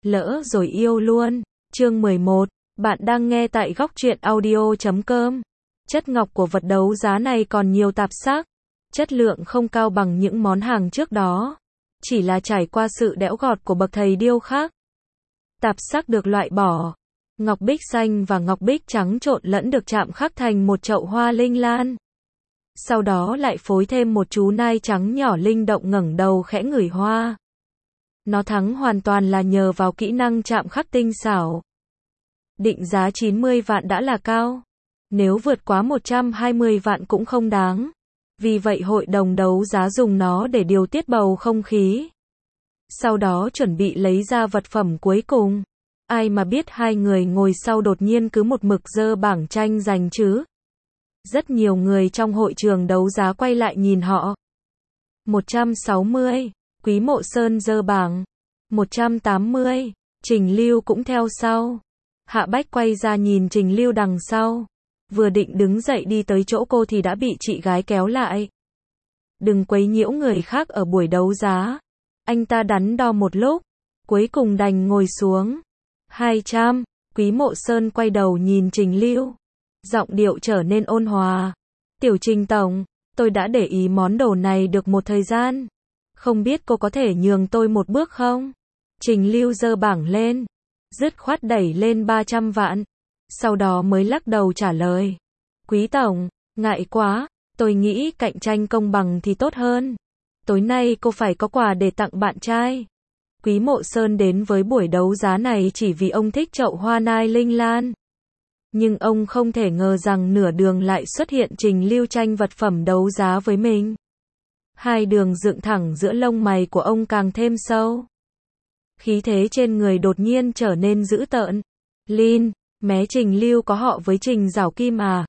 lỡ rồi yêu luôn. Chương 11, bạn đang nghe tại góc truyện audio.com. Chất ngọc của vật đấu giá này còn nhiều tạp sắc, chất lượng không cao bằng những món hàng trước đó, chỉ là trải qua sự đẽo gọt của bậc thầy điêu khắc. Tạp sắc được loại bỏ, ngọc bích xanh và ngọc bích trắng trộn lẫn được chạm khắc thành một chậu hoa linh lan. Sau đó lại phối thêm một chú nai trắng nhỏ linh động ngẩng đầu khẽ ngửi hoa. Nó thắng hoàn toàn là nhờ vào kỹ năng chạm khắc tinh xảo. Định giá 90 vạn đã là cao. Nếu vượt quá 120 vạn cũng không đáng. Vì vậy hội đồng đấu giá dùng nó để điều tiết bầu không khí. Sau đó chuẩn bị lấy ra vật phẩm cuối cùng. Ai mà biết hai người ngồi sau đột nhiên cứ một mực giơ bảng tranh giành chứ. Rất nhiều người trong hội trường đấu giá quay lại nhìn họ. 160, Quý Mộ Sơn giơ bảng. 180, Trình Lưu cũng theo sau. Hạ Bách quay ra nhìn Trình Lưu đằng sau. Vừa định đứng dậy đi tới chỗ cô thì đã bị chị gái kéo lại. Đừng quấy nhiễu người khác ở buổi đấu giá. Anh ta đắn đo một lúc, cuối cùng đành ngồi xuống. 200, Quý Mộ Sơn quay đầu nhìn Trình Lưu. Giọng điệu trở nên ôn hòa. Tiểu Trình tổng, tôi đã để ý món đồ này được một thời gian. Không biết cô có thể nhường tôi một bước không? Trình Lưu giơ bảng lên, dứt khoát đẩy lên 300 vạn. Sau đó mới lắc đầu trả lời. Quý tổng, ngại quá, tôi nghĩ cạnh tranh công bằng thì tốt hơn. Tối nay cô phải có quà để tặng bạn trai. Quý Mộ Sơn đến với buổi đấu giá này chỉ vì ông thích chậu hoa nai linh lan. Nhưng ông không thể ngờ rằng nửa đường lại xuất hiện Trình Lưu tranh vật phẩm đấu giá với mình. Hai đường dựng thẳng giữa lông mày của ông càng thêm sâu. Khí thế trên người đột nhiên trở nên dữ tợn. Lin, mé Trình Lưu có họ với Trình Giảo Kim à?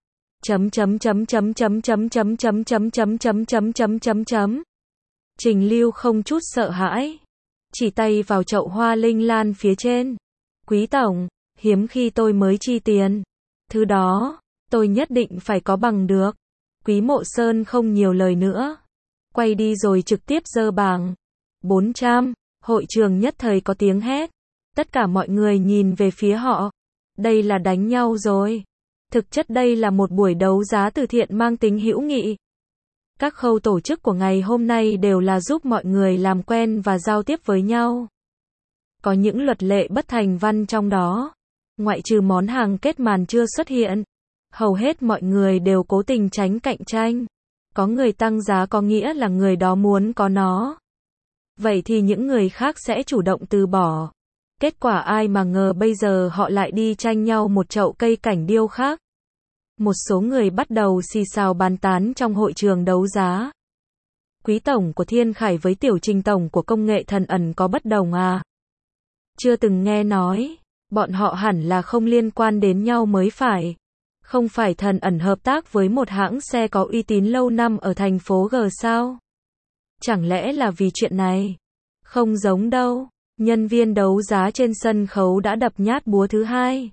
Trình Lưu không chút sợ hãi, chỉ tay vào chậu hoa linh lan phía trên. Quý tổng, hiếm khi tôi mới chi tiền. Thứ đó, tôi nhất định phải có bằng được. Quý Mộ Sơn không nhiều lời nữa. Quay đi rồi trực tiếp giơ bảng. 400, hội trường nhất thời có tiếng hét. Tất cả mọi người nhìn về phía họ. Đây là đánh nhau rồi. Thực chất đây là một buổi đấu giá từ thiện mang tính hữu nghị. Các khâu tổ chức của ngày hôm nay đều là giúp mọi người làm quen và giao tiếp với nhau. Có những luật lệ bất thành văn trong đó. Ngoại trừ món hàng kết màn chưa xuất hiện, hầu hết mọi người đều cố tình tránh cạnh tranh. Có người tăng giá có nghĩa là người đó muốn có nó. Vậy thì những người khác sẽ chủ động từ bỏ. Kết quả ai mà ngờ bây giờ họ lại đi tranh nhau một chậu cây cảnh điêu khác. Một số người bắt đầu xì xào bàn tán trong hội trường đấu giá. Quý tổng của Thiên Khải với Tiểu Trình tổng của Công nghệ Thần Ẩn có bất đồng à? Chưa từng nghe nói. Bọn họ hẳn là không liên quan đến nhau mới phải. Không phải Thần Ẩn hợp tác với một hãng xe có uy tín lâu năm ở thành phố G sao? Chẳng lẽ là vì chuyện này? Không giống đâu. Nhân viên đấu giá trên sân khấu đã đập nhát búa thứ hai.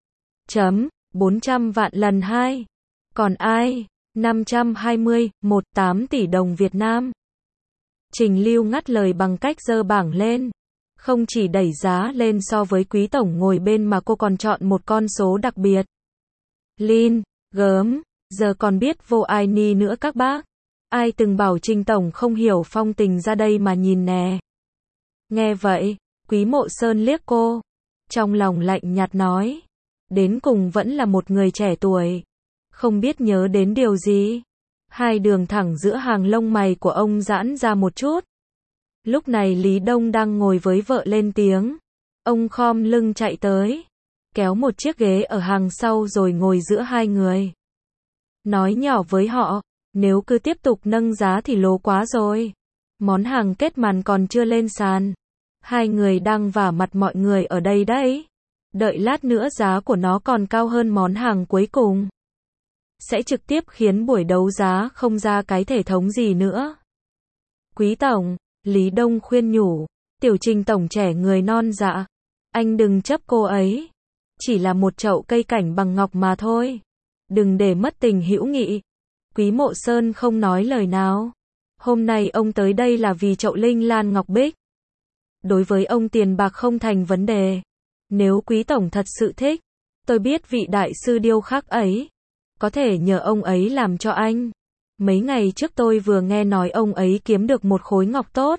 400 vạn lần 2. Còn ai? 520, 18 tỷ đồng Việt Nam. Trình Lưu ngắt lời bằng cách giơ bảng lên. Không chỉ đẩy giá lên so với quý tổng ngồi bên mà cô còn chọn một con số đặc biệt. Lin, gớm, giờ còn biết vô ai ni nữa các bác. Ai từng bảo Trình tổng không hiểu phong tình ra đây mà nhìn nè. Nghe vậy, Quý Mộ Sơn liếc cô. Trong lòng lạnh nhạt nói. Đến cùng vẫn là một người trẻ tuổi. Không biết nhớ đến điều gì. Hai đường thẳng giữa hàng lông mày của ông giãn ra một chút. Lúc này Lý Đông đang ngồi với vợ lên tiếng. Ông khom lưng chạy tới. Kéo một chiếc ghế ở hàng sau rồi ngồi giữa hai người. Nói nhỏ với họ. Nếu cứ tiếp tục nâng giá thì lố quá rồi. Món hàng kết màn còn chưa lên sàn. Hai người đang vả mặt mọi người ở đây đấy. Đợi lát nữa giá của nó còn cao hơn món hàng cuối cùng. Sẽ trực tiếp khiến buổi đấu giá không ra cái thể thống gì nữa. Quý tổng, Lý Đông khuyên nhủ. Tiểu Trình tổng trẻ người non dạ. Anh đừng chấp cô ấy. Chỉ là một chậu cây cảnh bằng ngọc mà thôi. Đừng để mất tình hữu nghị. Quý Mộ Sơn không nói lời nào. Hôm nay ông tới đây là vì chậu linh lan ngọc bích. Đối với ông tiền bạc không thành vấn đề. Nếu quý tổng thật sự thích, tôi biết vị đại sư điêu khắc ấy, có thể nhờ ông ấy làm cho anh. Mấy ngày trước tôi vừa nghe nói ông ấy kiếm được một khối ngọc tốt.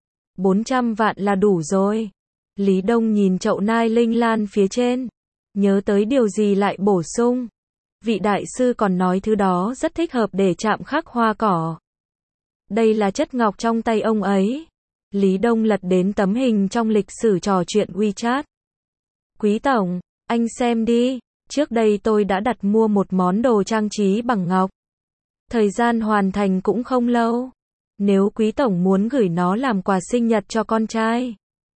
400 vạn là đủ rồi. Lý Đông nhìn chậu nai linh lan phía trên, nhớ tới điều gì lại bổ sung. Vị đại sư còn nói thứ đó rất thích hợp để chạm khắc hoa cỏ. Đây là chất ngọc trong tay ông ấy. Lý Đông lật đến tấm hình trong lịch sử trò chuyện WeChat. Quý tổng, anh xem đi, trước đây tôi đã đặt mua một món đồ trang trí bằng ngọc. Thời gian hoàn thành cũng không lâu. Nếu quý tổng muốn gửi nó làm quà sinh nhật cho con trai,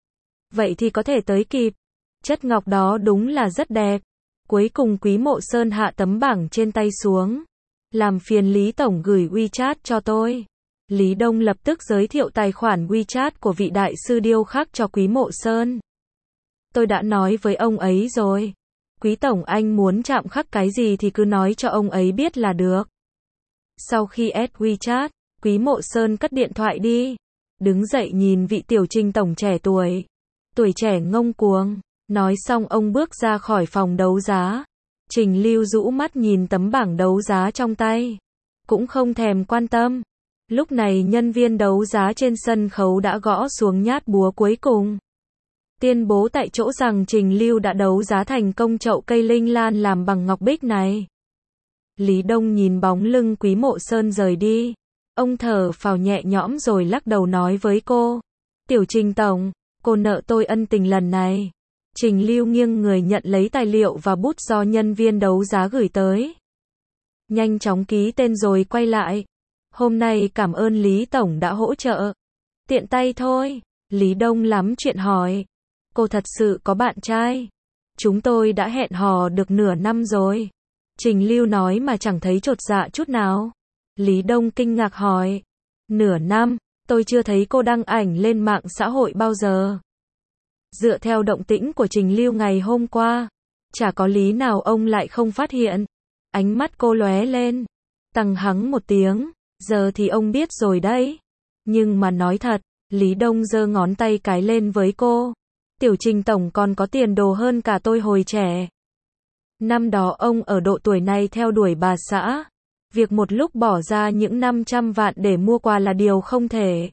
vậy thì có thể tới kịp. Chất ngọc đó đúng là rất đẹp. Cuối cùng Quý Mộ Sơn hạ tấm bảng trên tay xuống. Làm phiền Lý tổng gửi WeChat cho tôi. Lý Đông lập tức giới thiệu tài khoản WeChat của vị đại sư điêu khắc cho Quý Mộ Sơn. Tôi đã nói với ông ấy rồi. Quý tổng anh muốn chạm khắc cái gì thì cứ nói cho ông ấy biết là được. Sau khi add WeChat, Quý Mộ Sơn cất điện thoại đi. Đứng dậy nhìn vị tiểu Trình tổng trẻ tuổi. Tuổi trẻ ngông cuồng. Nói xong ông bước ra khỏi phòng đấu giá. Trình Lưu rũ mắt nhìn tấm bảng đấu giá trong tay. Cũng không thèm quan tâm. Lúc này nhân viên đấu giá trên sân khấu đã gõ xuống nhát búa cuối cùng. Tuyên bố tại chỗ rằng Trình Lưu đã đấu giá thành công chậu cây linh lan làm bằng ngọc bích này. Lý Đông nhìn bóng lưng Quý Mộ Sơn rời đi. Ông thở phào nhẹ nhõm rồi lắc đầu nói với cô. Tiểu Trình tổng, cô nợ tôi ân tình lần này. Trình Lưu nghiêng người nhận lấy tài liệu và bút do nhân viên đấu giá gửi tới. Nhanh chóng ký tên rồi quay lại. Hôm nay cảm ơn Lý tổng đã hỗ trợ. Tiện tay thôi. Lý Đông lắm chuyện hỏi. Cô thật sự có bạn trai? Chúng tôi đã hẹn hò được nửa năm rồi. Trình Lưu nói mà chẳng thấy chột dạ chút nào. Lý Đông kinh ngạc hỏi. Nửa năm, tôi chưa thấy cô đăng ảnh lên mạng xã hội bao giờ. Dựa theo động tĩnh của Trình Lưu ngày hôm qua, chả có lý nào ông lại không phát hiện. Ánh mắt cô lóe lên. Tăng hắng một tiếng. Giờ thì ông biết rồi đấy. Nhưng mà nói thật, Lý Đông giơ ngón tay cái lên với cô. Tiểu Trình tổng còn có tiền đồ hơn cả tôi hồi trẻ. Năm đó ông ở độ tuổi này theo đuổi bà xã. Việc một lúc bỏ ra những 500 vạn để mua quà là điều không thể.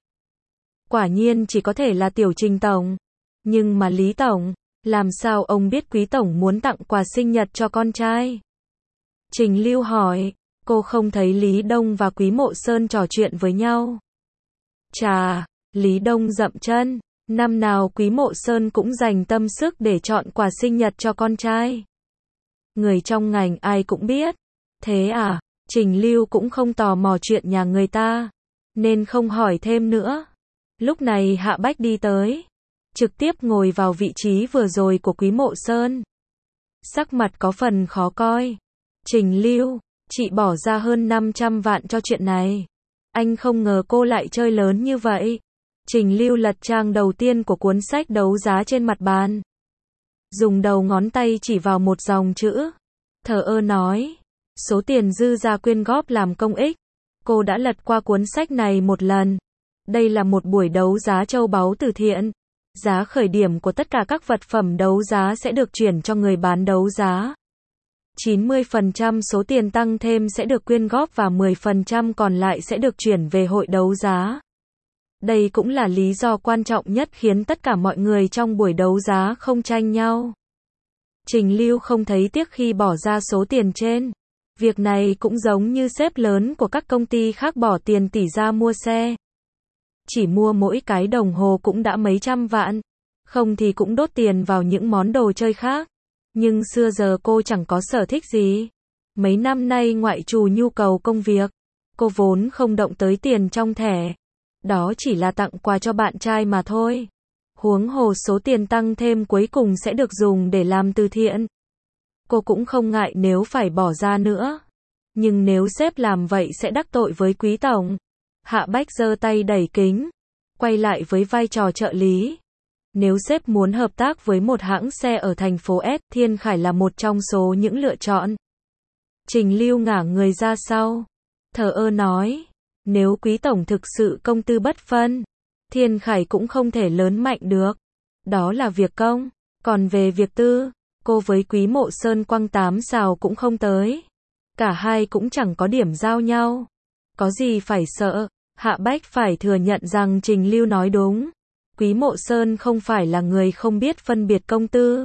Quả nhiên chỉ có thể là Tiểu Trình tổng. Nhưng mà Lý tổng, làm sao ông biết Quý tổng muốn tặng quà sinh nhật cho con trai? Trình Lưu hỏi. Cô không thấy Lý Đông và Quý Mộ Sơn trò chuyện với nhau? Chà, Lý Đông dậm chân. Năm nào Quý Mộ Sơn cũng dành tâm sức để chọn quà sinh nhật cho con trai. Người trong ngành ai cũng biết. Thế à, Trình Lưu cũng không tò mò chuyện nhà người ta, nên không hỏi thêm nữa. Lúc này Hạ Bách đi tới, trực tiếp ngồi vào vị trí vừa rồi của Quý Mộ Sơn. Sắc mặt có phần khó coi. Trình Lưu, chị bỏ ra hơn 500 vạn cho chuyện này. Anh không ngờ cô lại chơi lớn như vậy. Trình Lưu lật trang đầu tiên của cuốn sách đấu giá trên mặt bàn. Dùng đầu ngón tay chỉ vào một dòng chữ. Thờ ơ nói. Số tiền dư ra quyên góp làm công ích. Cô đã lật qua cuốn sách này một lần. Đây là một buổi đấu giá châu báu từ thiện. Giá khởi điểm của tất cả các vật phẩm đấu giá sẽ được chuyển cho người bán đấu giá. 90% số tiền tăng thêm sẽ được quyên góp và 10% còn lại sẽ được chuyển về hội đấu giá. Đây cũng là lý do quan trọng nhất khiến tất cả mọi người trong buổi đấu giá không tranh nhau. Trình Lưu không thấy tiếc khi bỏ ra số tiền trên. Việc này cũng giống như sếp lớn của các công ty khác bỏ tiền tỷ ra mua xe. Chỉ mua mỗi cái đồng hồ cũng đã mấy trăm vạn. Không thì cũng đốt tiền vào những món đồ chơi khác. Nhưng xưa giờ cô chẳng có sở thích gì. Mấy năm nay ngoại trừ nhu cầu công việc, cô vốn không động tới tiền trong thẻ. Đó chỉ là tặng quà cho bạn trai mà thôi. Huống hồ số tiền tăng thêm cuối cùng sẽ được dùng để làm từ thiện. Cô cũng không ngại nếu phải bỏ ra nữa. Nhưng nếu sếp làm vậy sẽ đắc tội với Quý tổng. Hạ Bách giơ tay đẩy kính, quay lại với vai trò trợ lý. Nếu sếp muốn hợp tác với một hãng xe ở thành phố S, Thiên Khải là một trong số những lựa chọn. Trình Lưu ngả người ra sau, thờ ơ nói. Nếu Quý tổng thực sự công tư bất phân, Thiên Khải cũng không thể lớn mạnh được. Đó là việc công. Còn về việc tư, cô với Quý Mộ Sơn quăng 8 sào cũng không tới. Cả hai cũng chẳng có điểm giao nhau. Có gì phải sợ. Hạ Bách phải thừa nhận rằng Trình Lưu nói đúng. Quý Mộ Sơn không phải là người không biết phân biệt công tư.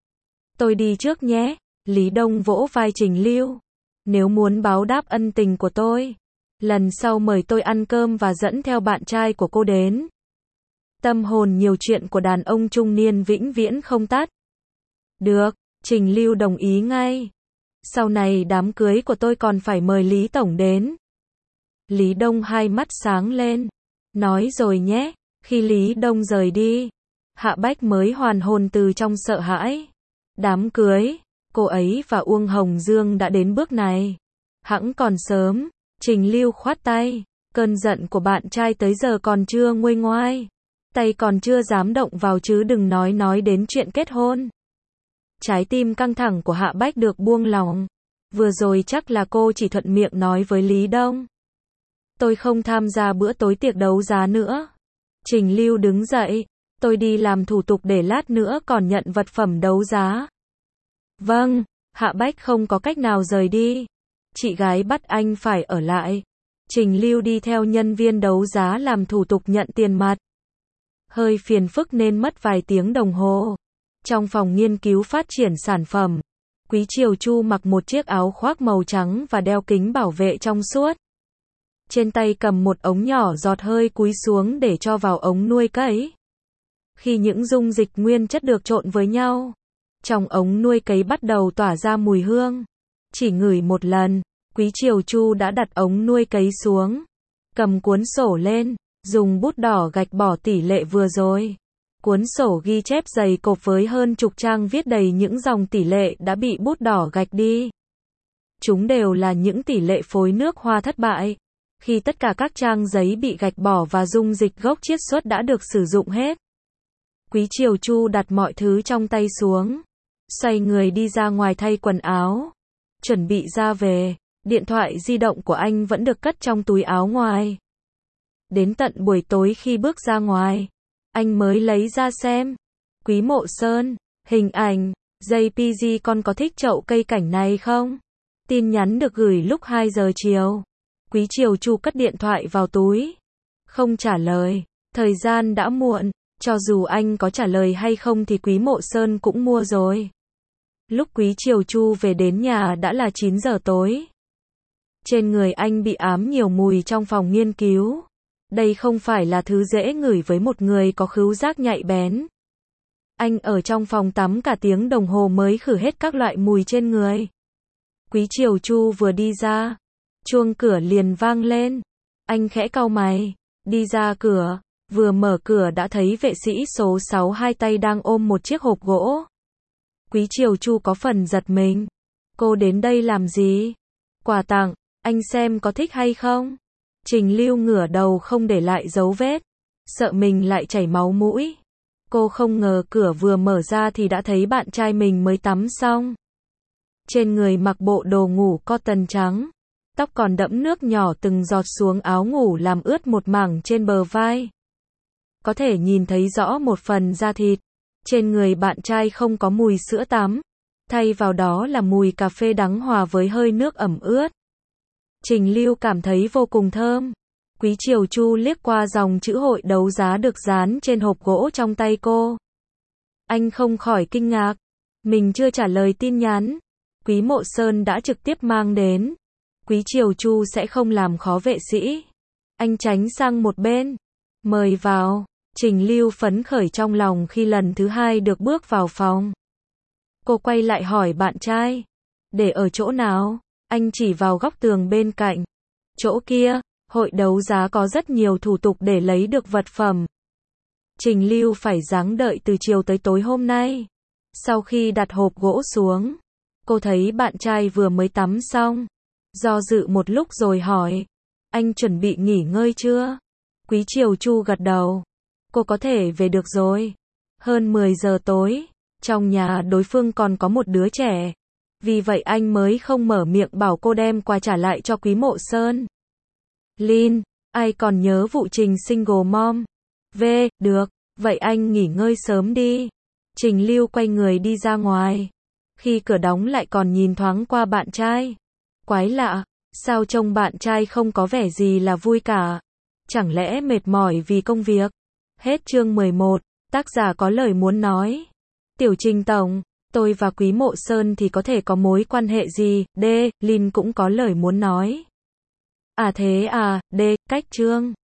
Tôi đi trước nhé. Lý Đông vỗ vai Trình Lưu. Nếu muốn báo đáp ân tình của tôi, lần sau mời tôi ăn cơm và dẫn theo bạn trai của cô đến. Tâm hồn nhiều chuyện của đàn ông trung niên vĩnh viễn không tắt. Được, Trình Lưu đồng ý ngay. Sau này đám cưới của tôi còn phải mời Lý Tổng đến. Lý Đông hai mắt sáng lên. Nói rồi nhé. Khi Lý Đông rời đi, Hạ Bách mới hoàn hồn từ trong sợ hãi. Đám cưới, cô ấy và Uông Hồng Dương đã đến bước này. Hẵng còn sớm. Trình Lưu khoát tay. Cơn giận của bạn trai tới giờ còn chưa nguôi ngoai. Tay còn chưa dám động vào chứ đừng nói đến chuyện kết hôn. Trái tim căng thẳng của Hạ Bách được buông lỏng. Vừa rồi chắc là cô chỉ thuận miệng nói với Lý Đông. Tôi không tham gia bữa tối tiệc đấu giá nữa. Trình Lưu đứng dậy. Tôi đi làm thủ tục để lát nữa còn nhận vật phẩm đấu giá. Vâng, Hạ Bách không có cách nào rời đi. Chị gái bắt anh phải ở lại. Trình Lưu đi theo nhân viên đấu giá làm thủ tục nhận tiền mặt. Hơi phiền phức nên mất vài tiếng đồng hồ. Trong phòng nghiên cứu phát triển sản phẩm, Quý Triều Chu mặc một chiếc áo khoác màu trắng và đeo kính bảo vệ trong suốt. Trên tay cầm một ống nhỏ giọt hơi cúi xuống để cho vào ống nuôi cấy. Khi những dung dịch nguyên chất được trộn với nhau, trong ống nuôi cấy bắt đầu tỏa ra mùi hương. Chỉ ngửi một lần, Quý Triều Chu đã đặt ống nuôi cấy xuống, cầm cuốn sổ lên, dùng bút đỏ gạch bỏ tỷ lệ vừa rồi. Cuốn sổ ghi chép dày cộp với hơn chục trang viết đầy những dòng tỷ lệ đã bị bút đỏ gạch đi. Chúng đều là những tỷ lệ phối nước hoa thất bại. Khi tất cả các trang giấy bị gạch bỏ và dung dịch gốc chiết xuất đã được sử dụng hết. Quý Triều Chu đặt mọi thứ trong tay xuống, xoay người đi ra ngoài thay quần áo, chuẩn bị ra về. Điện thoại di động của anh vẫn được cất trong túi áo ngoài. Đến tận buổi tối khi bước ra ngoài, anh mới lấy ra xem. Quý Mộ Sơn, hình ảnh, JPG con có thích chậu cây cảnh này không? Tin nhắn được gửi lúc 2 giờ chiều. Quý Triều Chu cất điện thoại vào túi. Không trả lời, thời gian đã muộn, cho dù anh có trả lời hay không thì Quý Mộ Sơn cũng mua rồi. Lúc Quý Triều Chu về đến nhà đã là 9 giờ tối. Trên người anh bị ám nhiều mùi trong phòng nghiên cứu. Đây không phải là thứ dễ ngửi với một người có khứu giác nhạy bén. Anh ở trong phòng tắm cả tiếng đồng hồ mới khử hết các loại mùi trên người. Quý Triều Chu vừa đi ra, chuông cửa liền vang lên. Anh khẽ cau mày, đi ra cửa, vừa mở cửa đã thấy vệ sĩ số 6 hai tay đang ôm một chiếc hộp gỗ. Quý Triều Chu có phần giật mình. Cô đến đây làm gì? Quà tặng, anh xem có thích hay không? Trình Lưu ngửa đầu không để lại dấu vết, sợ mình lại chảy máu mũi. Cô không ngờ cửa vừa mở ra thì đã thấy bạn trai mình mới tắm xong. Trên người mặc bộ đồ ngủ cotton trắng, tóc còn đẫm nước nhỏ từng giọt xuống áo ngủ làm ướt một mảng trên bờ vai. Có thể nhìn thấy rõ một phần da thịt. Trên người bạn trai không có mùi sữa tắm, thay vào đó là mùi cà phê đắng hòa với hơi nước ẩm ướt. Trình Lưu cảm thấy vô cùng thơm. Quý Triều Chu liếc qua dòng chữ hội đấu giá được dán trên hộp gỗ trong tay cô. Anh không khỏi kinh ngạc. Mình chưa trả lời tin nhắn. Quý Mộ Sơn đã trực tiếp mang đến. Quý Triều Chu sẽ không làm khó vệ sĩ. Anh tránh sang một bên. Mời vào. Trình Lưu phấn khởi trong lòng khi lần thứ hai được bước vào phòng. Cô quay lại hỏi bạn trai. Để ở chỗ nào? Anh chỉ vào góc tường bên cạnh. Chỗ kia, hội đấu giá có rất nhiều thủ tục để lấy được vật phẩm. Trình Lưu phải gắng đợi từ chiều tới tối hôm nay. Sau khi đặt hộp gỗ xuống, cô thấy bạn trai vừa mới tắm xong. Do dự một lúc rồi hỏi. Anh chuẩn bị nghỉ ngơi chưa? Quý Triều Chu gật đầu. Cô có thể về được rồi. Hơn 10 giờ tối, trong nhà đối phương còn có một đứa trẻ. Vì vậy anh mới không mở miệng bảo cô đem quà trả lại cho Quý Mộ Sơn. Lin, ai còn nhớ vụ Trình single mom? V, được, vậy anh nghỉ ngơi sớm đi. Trình Lưu quay người đi ra ngoài. Khi cửa đóng lại còn nhìn thoáng qua bạn trai. Quái lạ, sao trông bạn trai không có vẻ gì là vui cả? Chẳng lẽ mệt mỏi vì công việc? Hết chương 11, tác giả có lời muốn nói. Tiểu Trình tổng, tôi và Quý Mộ Sơn thì có thể có mối quan hệ gì? D, Lin cũng có lời muốn nói. À thế à, D, cách chương.